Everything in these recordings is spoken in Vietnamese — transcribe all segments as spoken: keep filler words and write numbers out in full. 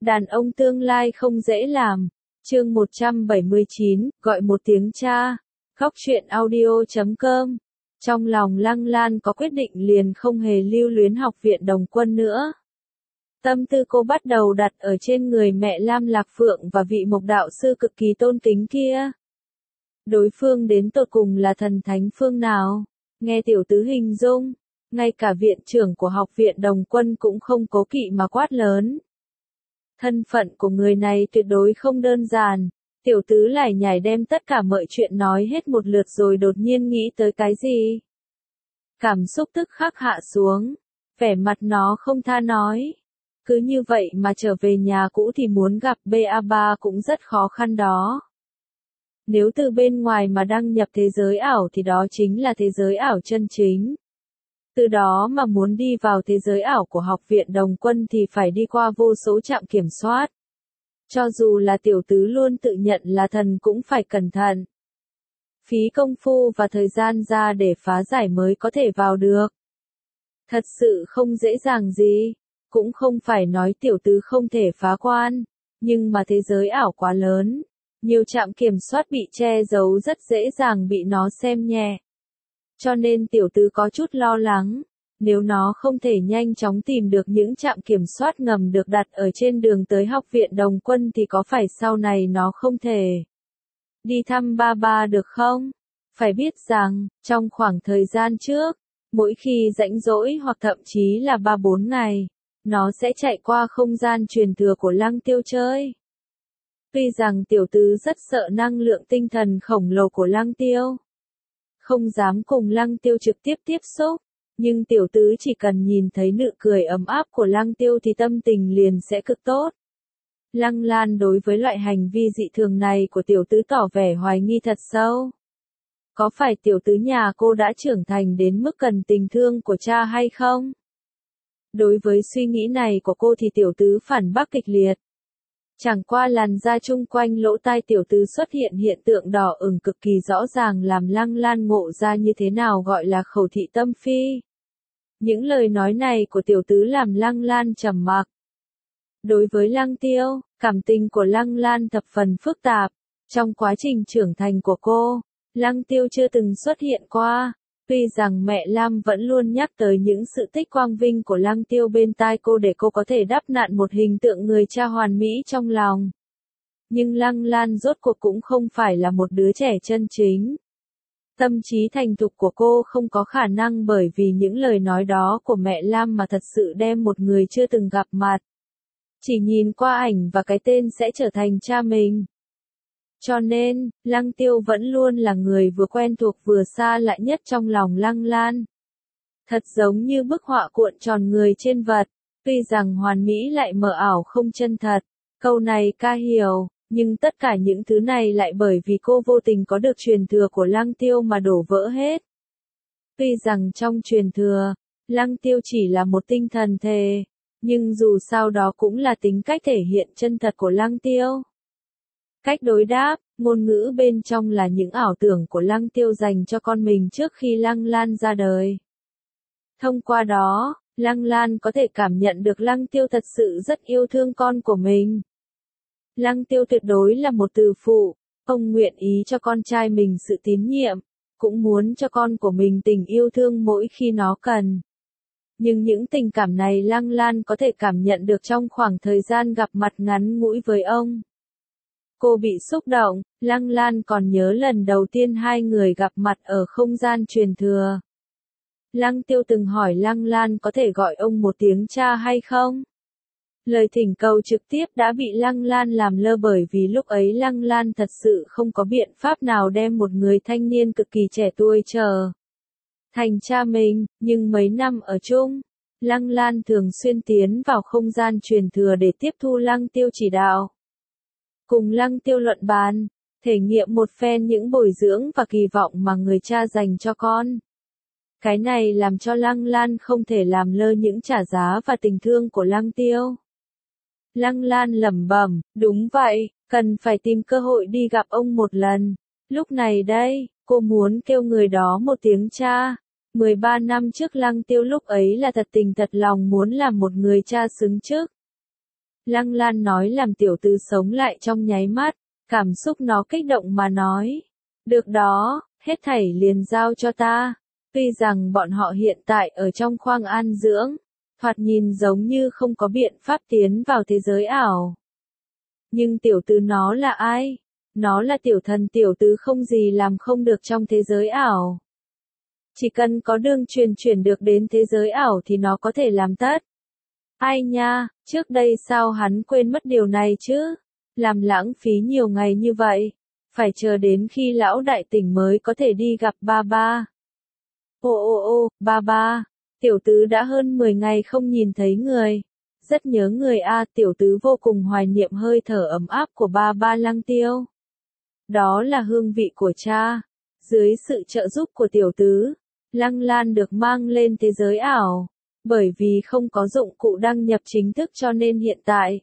Đàn ông tương lai không dễ làm. Chương một trăm bảy mươi chín, gọi một tiếng cha. Góc truyện audio chấm com. Trong lòng Lăng Lan có quyết định liền không hề lưu luyến học viện Đồng Quân nữa. Tâm tư cô bắt đầu đặt ở trên người mẹ Lam Lạc Phượng và vị mộc đạo sư cực kỳ tôn kính kia. Đối phương đến tột cùng là thần thánh phương nào? Nghe tiểu tứ hình dung, ngay cả viện trưởng của học viện Đồng Quân cũng không cố kỵ mà quát lớn. Thân phận của người này tuyệt đối không đơn giản. Tiểu tứ lải nhải đem tất cả mọi chuyện nói hết một lượt rồi đột nhiên nghĩ tới cái gì. Cảm xúc tức khắc hạ xuống, vẻ mặt nó không tha nói. Cứ như vậy mà trở về nhà cũ thì muốn gặp bê a ba cũng rất khó khăn đó. Nếu từ bên ngoài mà đăng nhập thế giới ảo thì đó chính là thế giới ảo chân chính. Từ đó mà muốn đi vào thế giới ảo của học viện Đồng Quân thì phải đi qua vô số trạm kiểm soát. Cho dù là tiểu tứ luôn tự nhận là thần cũng phải cẩn thận. Phí công phu và thời gian ra để phá giải mới có thể vào được. Thật sự không dễ dàng gì, cũng không phải nói tiểu tứ không thể phá quan, nhưng mà thế giới ảo quá lớn, nhiều trạm kiểm soát bị che giấu rất dễ dàng bị nó xem nhẹ. Cho nên tiểu tứ có chút lo lắng, nếu nó không thể nhanh chóng tìm được những trạm kiểm soát ngầm được đặt ở trên đường tới học viện Đồng Quân thì có phải sau này nó không thể đi thăm ba ba được không? Phải biết rằng, trong khoảng thời gian trước, mỗi khi rảnh rỗi hoặc thậm chí là ba bốn ngày, nó sẽ chạy qua không gian truyền thừa của Lăng Tiêu chơi. Tuy rằng tiểu tứ rất sợ năng lượng tinh thần khổng lồ của Lăng Tiêu, không dám cùng Lăng Tiêu trực tiếp tiếp xúc, nhưng tiểu tứ chỉ cần nhìn thấy nụ cười ấm áp của Lăng Tiêu thì tâm tình liền sẽ cực tốt. Lăng Lan đối với loại hành vi dị thường này của tiểu tứ tỏ vẻ hoài nghi thật sâu. Có phải tiểu tứ nhà cô đã trưởng thành đến mức cần tình thương của cha hay không? Đối với suy nghĩ này của cô thì tiểu tứ phản bác kịch liệt. Chẳng qua làn da chung quanh lỗ tai tiểu tứ xuất hiện hiện tượng đỏ ửng cực kỳ rõ ràng làm Lăng Lan ngộ ra như thế nào gọi là khẩu thị tâm phi. Những lời nói này của tiểu tứ làm Lăng Lan trầm mặc. Đối với Lăng Tiêu, cảm tình của Lăng Lan thập phần phức tạp. Trong quá trình trưởng thành của cô, Lăng Tiêu chưa từng xuất hiện qua. Tuy rằng mẹ Lam vẫn luôn nhắc tới những sự tích quang vinh của Lăng Tiêu bên tai cô để cô có thể đắp nặn một hình tượng người cha hoàn mỹ trong lòng. Nhưng Lăng Lan rốt cuộc cũng không phải là một đứa trẻ chân chính. Tâm trí thành thục của cô không có khả năng bởi vì những lời nói đó của mẹ Lam mà thật sự đem một người chưa từng gặp mặt. Chỉ nhìn qua ảnh và cái tên sẽ trở thành cha mình. Cho nên, Lăng Tiêu vẫn luôn là người vừa quen thuộc vừa xa lạ nhất trong lòng Lăng Lan. Thật giống như bức họa cuộn tròn người trên vật, tuy rằng hoàn mỹ lại mờ ảo không chân thật. Câu này ca hiểu, nhưng tất cả những thứ này lại bởi vì cô vô tình có được truyền thừa của Lăng Tiêu mà đổ vỡ hết. Tuy rằng trong truyền thừa, Lăng Tiêu chỉ là một tinh thần thể, nhưng dù sao đó cũng là tính cách thể hiện chân thật của Lăng Tiêu. Cách đối đáp, ngôn ngữ bên trong là những ảo tưởng của Lăng Tiêu dành cho con mình trước khi Lăng Lan ra đời. Thông qua đó, Lăng Lan có thể cảm nhận được Lăng Tiêu thật sự rất yêu thương con của mình. Lăng Tiêu tuyệt đối là một từ phụ, ông nguyện ý cho con trai mình sự tín nhiệm, cũng muốn cho con của mình tình yêu thương mỗi khi nó cần. Nhưng những tình cảm này Lăng Lan có thể cảm nhận được trong khoảng thời gian gặp mặt ngắn ngủi với ông. Cô bị xúc động, Lăng Lan còn nhớ lần đầu tiên hai người gặp mặt ở không gian truyền thừa. Lăng Tiêu từng hỏi Lăng Lan có thể gọi ông một tiếng cha hay không? Lời thỉnh cầu trực tiếp đã bị Lăng Lan làm lơ bởi vì lúc ấy Lăng Lan thật sự không có biện pháp nào đem một người thanh niên cực kỳ trẻ tuổi trở thành cha mình, nhưng mấy năm ở chung, Lăng Lan thường xuyên tiến vào không gian truyền thừa để tiếp thu Lăng Tiêu chỉ đạo. Cùng Lăng Tiêu luận bàn, thể nghiệm một phen những bồi dưỡng và kỳ vọng mà người cha dành cho con. Cái này làm cho Lăng Lan không thể làm lơ những trả giá và tình thương của Lăng Tiêu. Lăng Lan lẩm bẩm, đúng vậy, cần phải tìm cơ hội đi gặp ông một lần. Lúc này đây, cô muốn kêu người đó một tiếng cha. mười ba năm trước Lăng Tiêu lúc ấy là thật tình thật lòng muốn làm một người cha xứng chức. Lăng Lan nói làm tiểu tứ sống lại trong nháy mắt, cảm xúc nó kích động mà nói. Được đó, hết thảy liền giao cho ta. Tuy rằng bọn họ hiện tại ở trong khoang an dưỡng, thoạt nhìn giống như không có biện pháp tiến vào thế giới ảo. Nhưng tiểu tứ nó là ai? Nó là tiểu thần tiểu tứ không gì làm không được trong thế giới ảo. Chỉ cần có đường truyền chuyển được đến thế giới ảo thì nó có thể làm tất. Ai nha, trước đây sao hắn quên mất điều này chứ? Làm lãng phí nhiều ngày như vậy. Phải chờ đến khi lão đại tỉnh mới có thể đi gặp ba ba. Ô ô ô, ba ba, tiểu tứ đã hơn mười ngày không nhìn thấy người. Rất nhớ người a, tiểu tứ vô cùng hoài niệm hơi thở ấm áp của ba ba Lăng Tiêu. Đó là hương vị của cha. Dưới sự trợ giúp của tiểu tứ, Lăng Lan được mang lên thế giới ảo. Bởi vì không có dụng cụ đăng nhập chính thức cho nên hiện tại,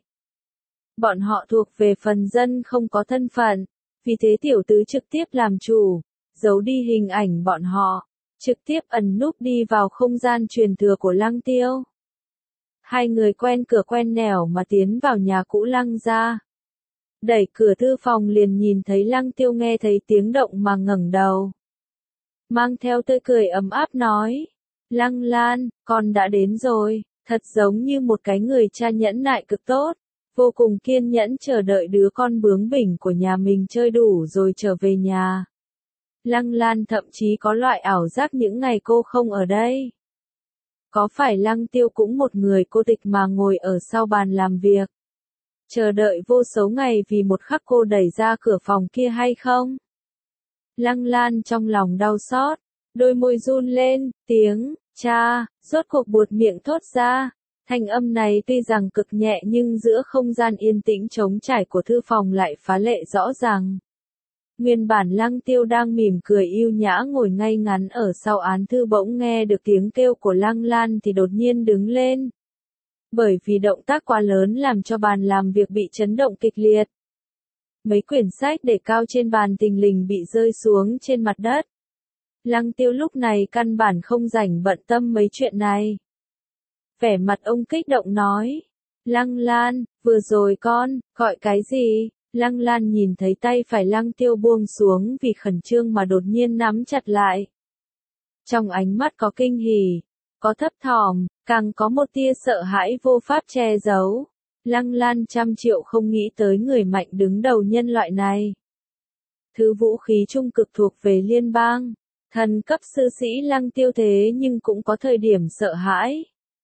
bọn họ thuộc về phần dân không có thân phận. Vì thế tiểu tứ trực tiếp làm chủ, giấu đi hình ảnh bọn họ, trực tiếp ẩn núp đi vào không gian truyền thừa của Lăng Tiêu. Hai người quen cửa quen nẻo mà tiến vào nhà cũ Lăng gia. Đẩy cửa thư phòng liền nhìn thấy Lăng Tiêu, nghe thấy tiếng động mà ngẩng đầu. Mang theo tươi cười ấm áp nói. Lăng Lan, con đã đến rồi, thật giống như một cái người cha nhẫn nại cực tốt, vô cùng kiên nhẫn chờ đợi đứa con bướng bỉnh của nhà mình chơi đủ rồi trở về nhà. Lăng Lan thậm chí có loại ảo giác những ngày cô không ở đây. Có phải Lăng Tiêu cũng một người cô tịch mà ngồi ở sau bàn làm việc, chờ đợi vô số ngày vì một khắc cô đẩy ra cửa phòng kia hay không? Lăng Lan trong lòng đau xót, đôi môi run lên, tiếng, cha, rốt cuộc buột miệng thốt ra. Thanh âm này tuy rằng cực nhẹ nhưng giữa không gian yên tĩnh trống trải của thư phòng lại phá lệ rõ ràng. Nguyên bản Lăng Tiêu đang mỉm cười yêu nhã ngồi ngay ngắn ở sau án thư bỗng nghe được tiếng kêu của Lăng Lan thì đột nhiên đứng lên. Bởi vì động tác quá lớn làm cho bàn làm việc bị chấn động kịch liệt. Mấy quyển sách để cao trên bàn thình lình bị rơi xuống trên mặt đất. Lăng Tiêu lúc này căn bản không rảnh bận tâm mấy chuyện này. Vẻ mặt ông kích động nói. Lăng Lan, vừa rồi con, gọi cái gì? Lăng Lan nhìn thấy tay phải Lăng Tiêu buông xuống vì khẩn trương mà đột nhiên nắm chặt lại. Trong ánh mắt có kinh hỉ, có thấp thỏm, càng có một tia sợ hãi vô pháp che giấu. Lăng Lan trăm triệu không nghĩ tới người mạnh đứng đầu nhân loại này. Thứ vũ khí trung cực thuộc về liên bang, thần cấp sư sĩ Lăng Tiêu thế nhưng cũng có thời điểm sợ hãi.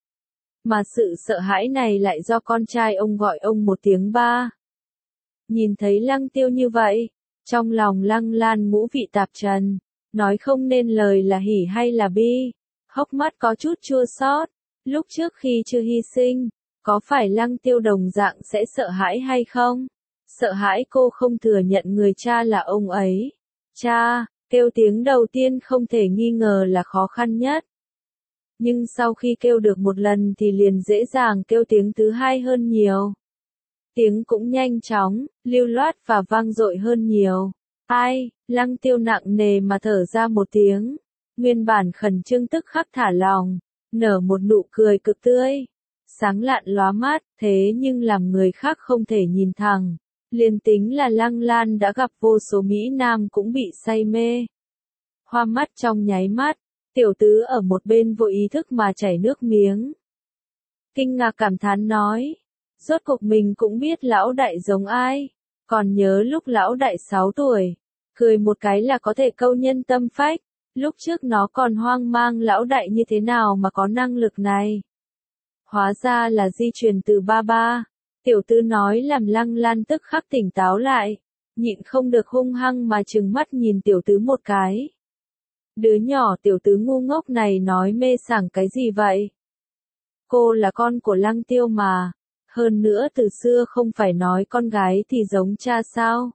Mà sự sợ hãi này lại do con trai ông gọi ông một tiếng ba. Nhìn thấy Lăng Tiêu như vậy, trong lòng Lăng Lan ngũ vị tạp trần, nói không nên lời là hỉ hay là bi, hốc mắt có chút chua xót. Lúc trước khi chưa hy sinh, có phải Lăng Tiêu đồng dạng sẽ sợ hãi hay không? Sợ hãi cô không thừa nhận người cha là ông ấy. Cha, kêu tiếng đầu tiên không thể nghi ngờ là khó khăn nhất. Nhưng sau khi kêu được một lần thì liền dễ dàng kêu tiếng thứ hai hơn nhiều. Tiếng cũng nhanh chóng, lưu loát và vang dội hơn nhiều. Ai, Lăng Tiêu nặng nề mà thở ra một tiếng. Nguyên bản khẩn trương tức khắc thả lòng, nở một nụ cười cực tươi. Sáng lạn lóa mắt, thế nhưng làm người khác không thể nhìn thẳng. Liền tính là Lăng Lan đã gặp vô số Mỹ Nam cũng bị say mê. Hoa mắt trong nháy mắt, tiểu tứ ở một bên vô ý thức mà chảy nước miếng. Kinh ngạc cảm thán nói. Rốt cuộc mình cũng biết lão đại giống ai. Còn nhớ lúc lão đại sáu tuổi, cười một cái là có thể câu nhân tâm phách. Lúc trước nó còn hoang mang lão đại như thế nào mà có năng lực này. Hóa ra là di truyền từ ba ba. Tiểu tứ nói làm Lăng Lan tức khắc tỉnh táo lại. Nhịn không được hung hăng mà trừng mắt nhìn tiểu tứ một cái. Đứa nhỏ tiểu tứ ngu ngốc này nói mê sảng cái gì vậy? Cô là con của Lăng Tiêu mà. Hơn nữa từ xưa không phải nói con gái thì giống cha sao?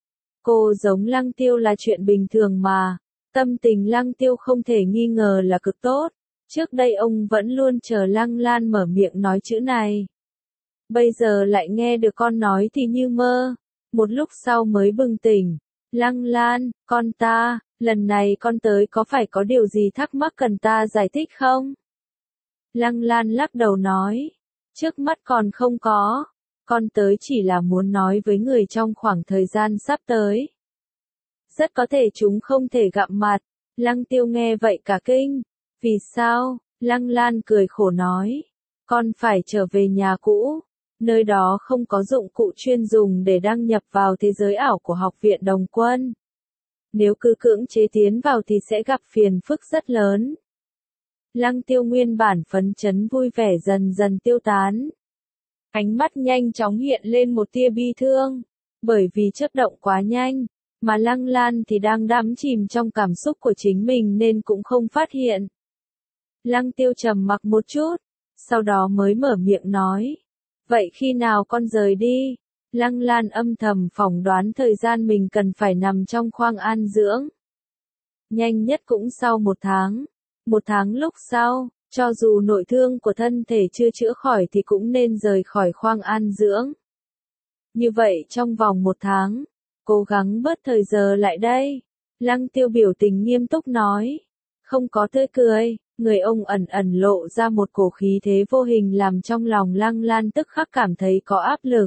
Cô giống Lăng Tiêu là chuyện bình thường mà. Tâm tình Lăng Tiêu không thể nghi ngờ là cực tốt. Trước đây ông vẫn luôn chờ Lăng Lan mở miệng nói chữ này. Bây giờ lại nghe được con nói thì như mơ. Một lúc sau mới bừng tỉnh. Lăng Lan, con ta, lần này con tới có phải có điều gì thắc mắc cần ta giải thích không? Lăng Lan lắc đầu nói. Trước mắt còn không có. Con tới chỉ là muốn nói với người trong khoảng thời gian sắp tới. Rất có thể chúng không thể gặp mặt. Lăng Tiêu nghe vậy cả kinh. Vì sao? Lăng Lan cười khổ nói. Con phải trở về nhà cũ. Nơi đó không có dụng cụ chuyên dùng để đăng nhập vào thế giới ảo của học viện Đồng Quân. Nếu cứ cưỡng chế tiến vào thì sẽ gặp phiền phức rất lớn. Lăng Tiêu nguyên bản phấn chấn vui vẻ dần dần tiêu tán. Ánh mắt nhanh chóng hiện lên một tia bi thương. Bởi vì chớp động quá nhanh, mà Lăng Lan thì đang đắm chìm trong cảm xúc của chính mình nên cũng không phát hiện. Lăng Tiêu trầm mặc một chút, sau đó mới mở miệng nói. Vậy khi nào con rời đi? Lăng Lan âm thầm phỏng đoán thời gian mình cần phải nằm trong khoang an dưỡng. Nhanh nhất cũng sau một tháng. Một tháng lúc sau, cho dù nội thương của thân thể chưa chữa khỏi thì cũng nên rời khỏi khoang an dưỡng. Như vậy trong vòng một tháng, cố gắng bớt thời giờ lại đây. Lăng Tiêu biểu tình nghiêm túc nói. Không có tươi cười, người ông ẩn ẩn lộ ra một cổ khí thế vô hình làm trong lòng Lăng Lan tức khắc cảm thấy có áp lực.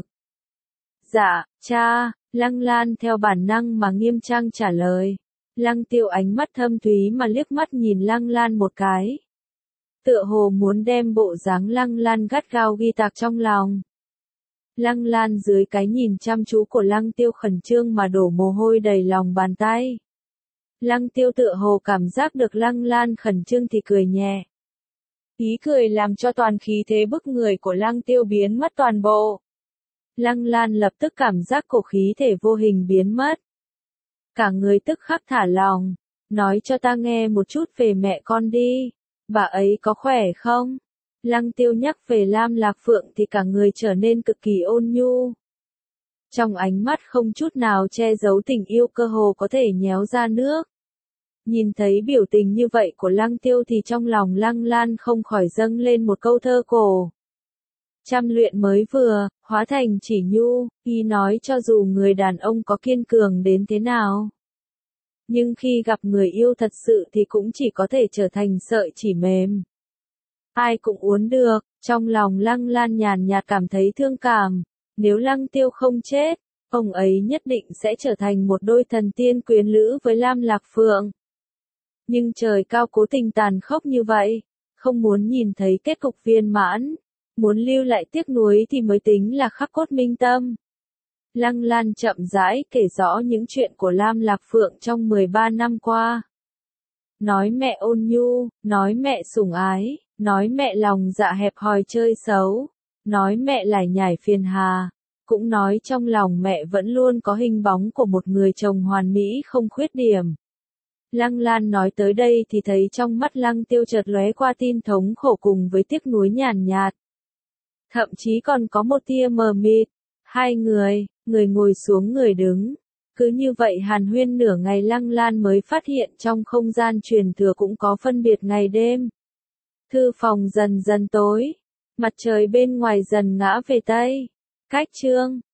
Dạ, cha, Lăng Lan theo bản năng mà nghiêm trang trả lời. Lăng Tiêu ánh mắt thâm thúy mà liếc mắt nhìn Lăng Lan một cái. Tựa hồ muốn đem bộ dáng Lăng Lan gắt gao ghi tạc trong lòng. Lăng Lan dưới cái nhìn chăm chú của Lăng Tiêu khẩn trương mà đổ mồ hôi đầy lòng bàn tay. Lăng Tiêu tựa hồ cảm giác được Lăng Lan khẩn trương thì cười nhẹ. Ý cười làm cho toàn khí thế bức người của Lăng Tiêu biến mất toàn bộ. Lăng Lan lập tức cảm giác cổ khí thể vô hình biến mất. Cả người tức khắc thả lòng. Nói cho ta nghe một chút về mẹ con đi. Bà ấy có khỏe không? Lăng Tiêu nhắc về Lam Lạc Phượng thì cả người trở nên cực kỳ ôn nhu. Trong ánh mắt không chút nào che giấu tình yêu cơ hồ có thể nhéo ra nước. Nhìn thấy biểu tình như vậy của Lăng Tiêu thì trong lòng Lăng Lan không khỏi dâng lên một câu thơ cổ. Trăm luyện mới vừa, hóa thành chỉ nhu, y nói cho dù người đàn ông có kiên cường đến thế nào. Nhưng khi gặp người yêu thật sự thì cũng chỉ có thể trở thành sợi chỉ mềm. Ai cũng uốn được, trong lòng Lăng Lan nhàn nhạt cảm thấy thương cảm. Nếu Lăng Tiêu không chết, ông ấy nhất định sẽ trở thành một đôi thần tiên quyến lữ với Lam Lạc Phượng. Nhưng trời cao cố tình tàn khốc như vậy, không muốn nhìn thấy kết cục viên mãn, muốn lưu lại tiếc nuối thì mới tính là khắc cốt minh tâm. Lăng Lan chậm rãi kể rõ những chuyện của Lam Lạc Phượng trong mười ba năm qua. Nói mẹ ôn nhu, nói mẹ sủng ái, nói mẹ lòng dạ hẹp hòi chơi xấu, nói mẹ lải nhải phiền hà, cũng nói trong lòng mẹ vẫn luôn có hình bóng của một người chồng hoàn mỹ không khuyết điểm. Lăng Lan nói tới đây thì thấy trong mắt Lăng Tiêu chợt lóe qua tin thống khổ cùng với tiếc nuối nhàn nhạt. Thậm chí còn có một tia mờ mịt. Hai người, người ngồi xuống người đứng. Cứ như vậy hàn huyên nửa ngày Lăng Lan mới phát hiện trong không gian truyền thừa cũng có phân biệt ngày đêm. Thư phòng dần dần tối. Mặt trời bên ngoài dần ngã về tây. Cách chương